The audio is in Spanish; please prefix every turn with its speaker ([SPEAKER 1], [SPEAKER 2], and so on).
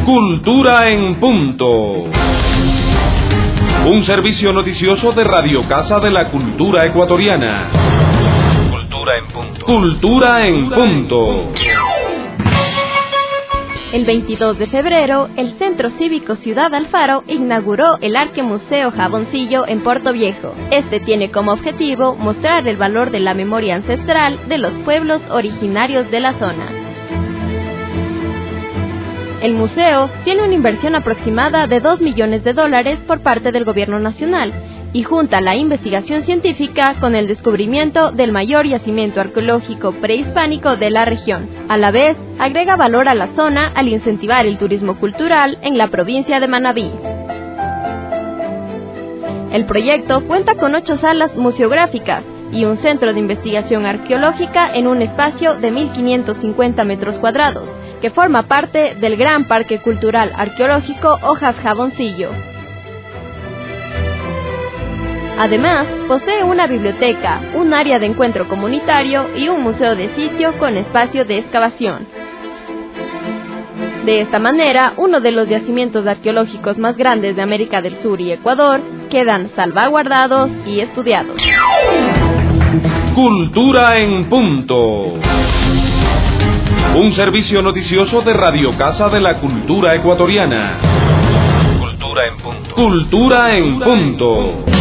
[SPEAKER 1] Cultura en Punto. Un servicio noticioso de Radio Casa de la Cultura Ecuatoriana. Cultura en Punto. Cultura en Punto.
[SPEAKER 2] El 22 de febrero, el Centro Cívico Ciudad Alfaro inauguró el Arquemuseo Jaboncillo en Puerto Viejo. Este tiene como objetivo mostrar el valor de la memoria ancestral de los pueblos originarios de la zona. El museo tiene una inversión aproximada de $2 millones por parte del gobierno nacional y junta la investigación científica con el descubrimiento del mayor yacimiento arqueológico prehispánico de la región. A la vez, agrega valor a la zona al incentivar el turismo cultural en la provincia de Manabí. El proyecto cuenta con 8 salas museográficas y un centro de investigación arqueológica en un espacio de 1.550 metros cuadrados, que forma parte del Gran Parque Cultural Arqueológico Hojas Jaboncillo. Además, posee una biblioteca, un área de encuentro comunitario y un museo de sitio con espacio de excavación. De esta manera, uno de los yacimientos arqueológicos más grandes de América del Sur y Ecuador quedan salvaguardados y estudiados.
[SPEAKER 1] Cultura en Punto. Un servicio noticioso de Radio Casa de la Cultura Ecuatoriana. Cultura en Punto. Cultura en Punto.